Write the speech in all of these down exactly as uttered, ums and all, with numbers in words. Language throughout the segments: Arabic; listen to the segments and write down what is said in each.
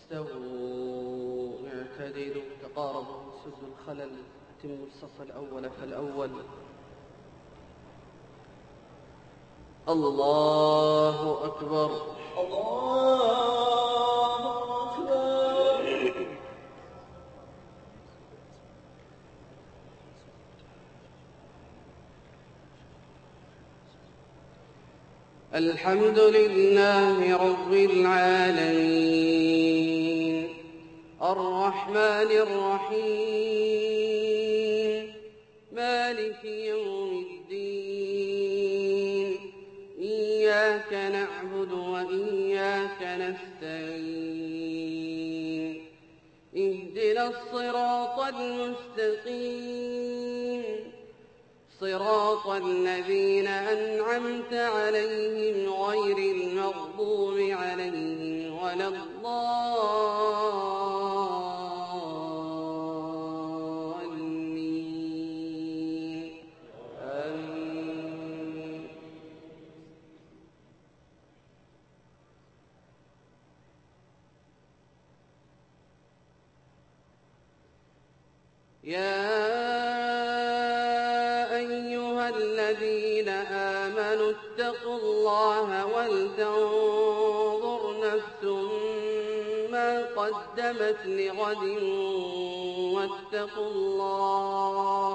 استووا اعتدلوا تقاربوا سدوا الخلل أتموا الصف الأول فالأول. الله أكبر الله أكبر. الحمد لله رب العالمين الرحمن الرحيم مالك يوم الدين إياك نعبد وإياك نستعين اهدنا الصراط المستقيم صراط الذين أنعمت عليهم غير المغضوب عليهم ولا الضالين آمين. يا الذين آمنوا اتقوا الله ولتنظر نفس ما قدمت لغد واتقوا الله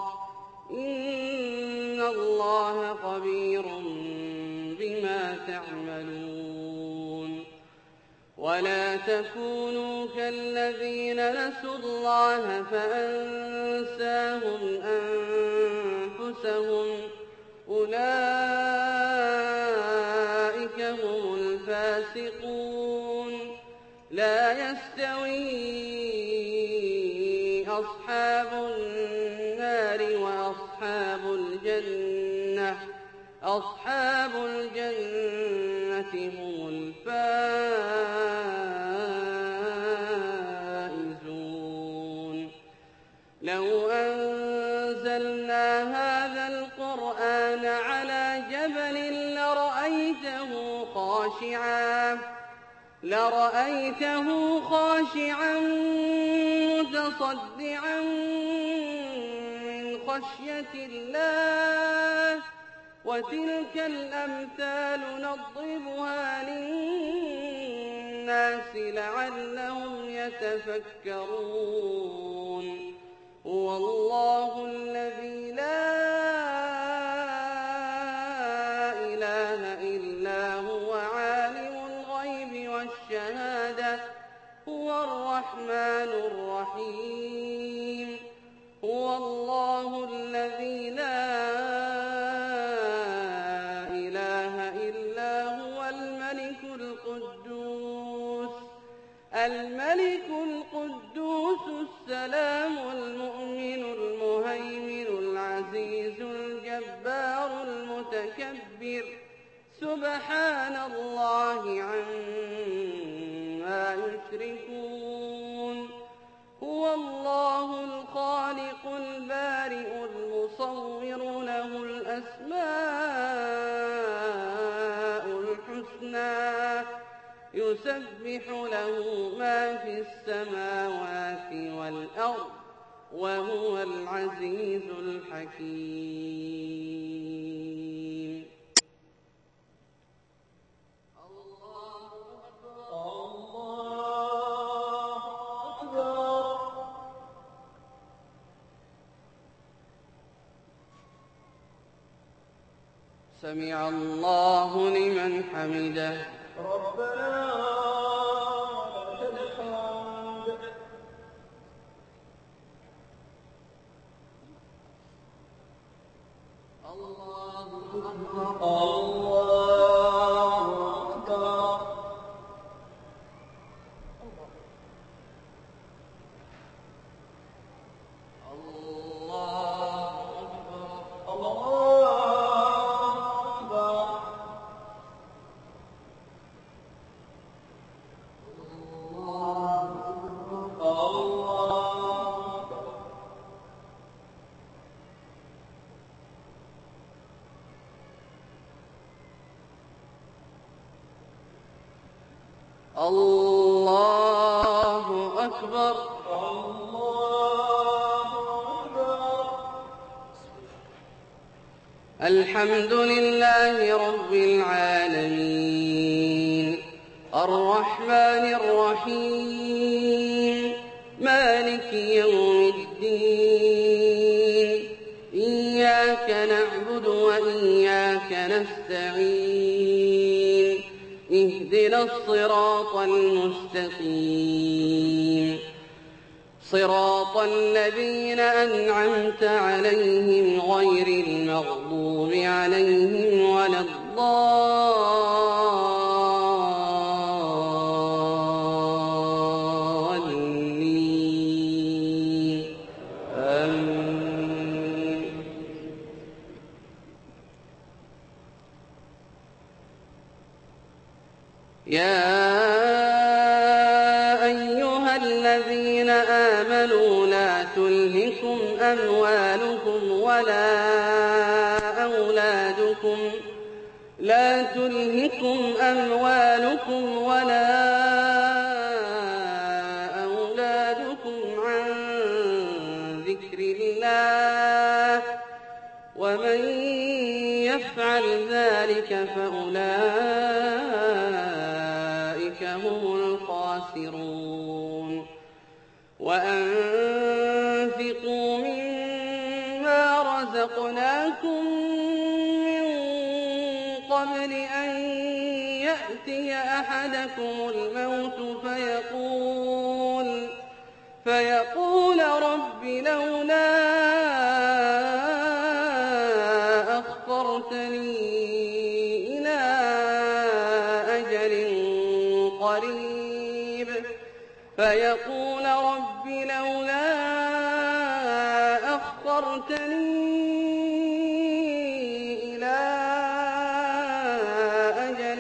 إن الله خبير بما تعملون. ولا تكونوا كالذين نسوا الله فأنساهم أنفسهم أولئك هم الفاسقون. لا يستوي أصحاب النار وأصحاب الجنة أصحاب الجنة هم الفائزون. لو أنزلنا هذا القرآن على جبل لرأيته خاشعا لرأيته خاشعا متصدعا من خشية الله وتلك الأمثال نضربها للناس لعلهم يتفكرون. هو الله الذي لا إله إلا هو عالم الغيب والشهادة هو الرحمن الرحيم. هو الله الذي لا إله إلا هو الملك القدوس الملك القدوس السلام المؤمن المهيمن العزيز الجبار المتكبر سبحان الله عما يشركون. هو الله الخالق البارئ المصور له الأسماء الحسنى يسبح له ما في السماوات والأرض وهو العزيز الحكيم. الله أكبر الله أكبر. سمع الله لمن حمده ربنا ولك الحمد. الله أكبر الله أكبر. الله الحمد لله رب العالمين الرحمن الرحيم مالك يوم الدين إياك نعبد وإياك نستعين اهدنا الصراط المستقيم صراط الذين أنعمت عليهم غير المغضوب عليهم ولا الضالين آمين. يا تلهكم أموالكم ولا أولادكم لا تلهكم أموالكم ولا أولادكم عن ذكر الله ومن يفعل ذلك فأولئك هم الخاسرون. وأنفقوا مما رزقناكم من قبل أن يأتي أحدكم الموت فيقول, فيقول رب لولا أخرتني إلى أجل قريب فيقول رب لولا أخرتني إلى أجل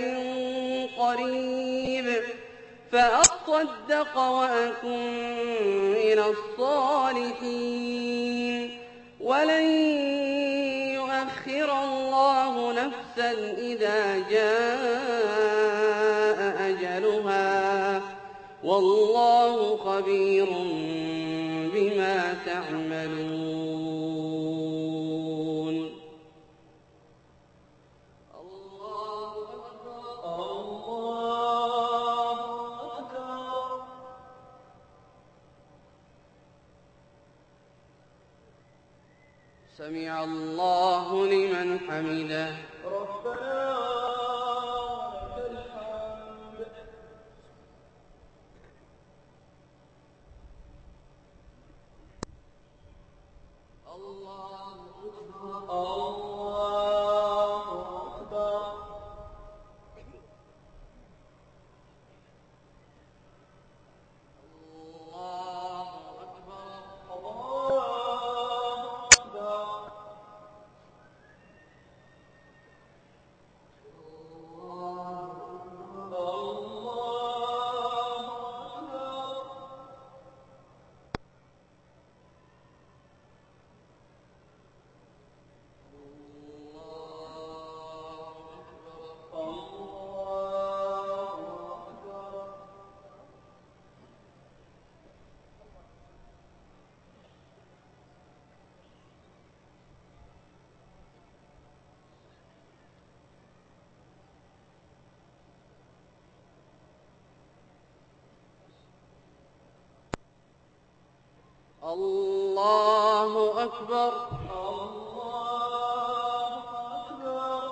قريب فأصدق وأكن من الصالحين ولن يؤخر الله نفسا إذا جاء أجلها والله خبير بما تعملون. الله أكبر الله أكبر. سمع الله لمن حمده. ربنا ولك الحمد. الله أكبر الله أكبر. الله أكبر الله أكبر. الله أكبر. الله أكبر.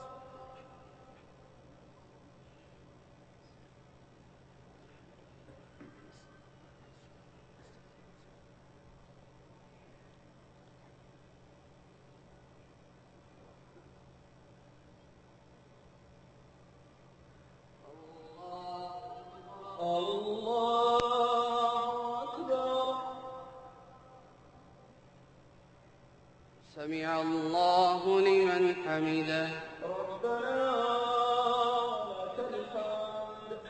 الله أكبر. سمع الله لمن حمده. ربنا ولك الحمد.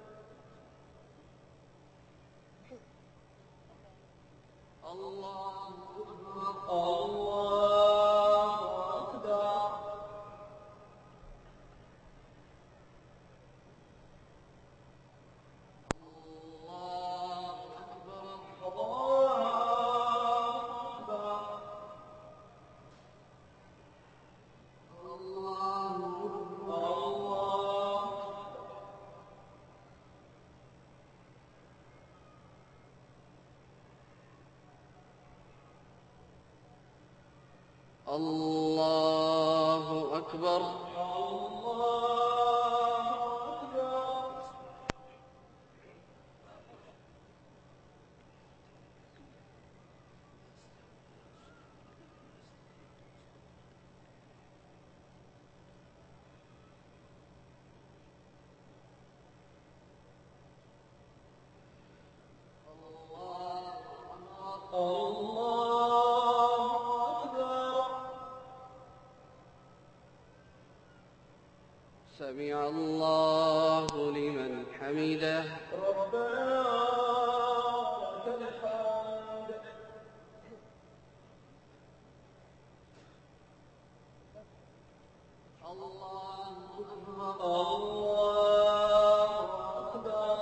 الله أكبر الله أكبر. الله أكبر الله أكبر. الله أكبر. الله أكبر. الله أكبر. سمع الله لمن حمده. ربنا لك الحمد. الله أكبر. الله أكبر.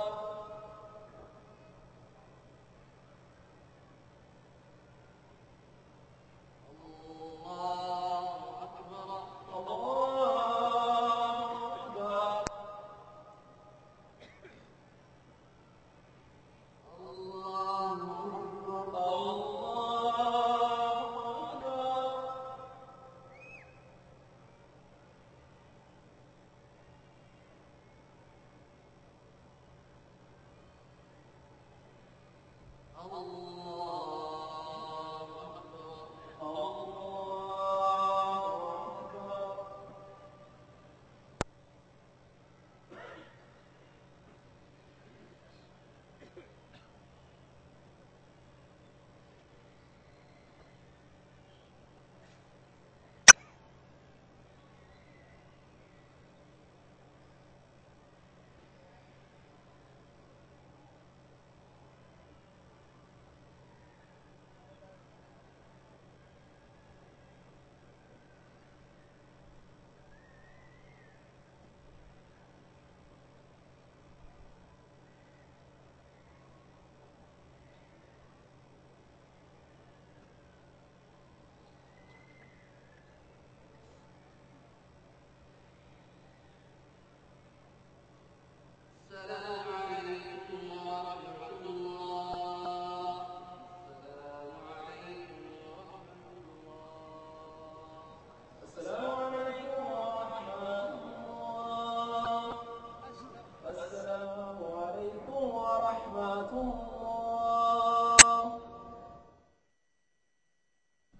الله أكبر. الله أكبر. الله أكبر. الله أكبر. الله أكبر. الله أكبر. السلام عليكم ورحمة الله. السلام عليكم ورحمة الله. السلام عليكم ورحمة الله. السلام عليكم ورحمة الله.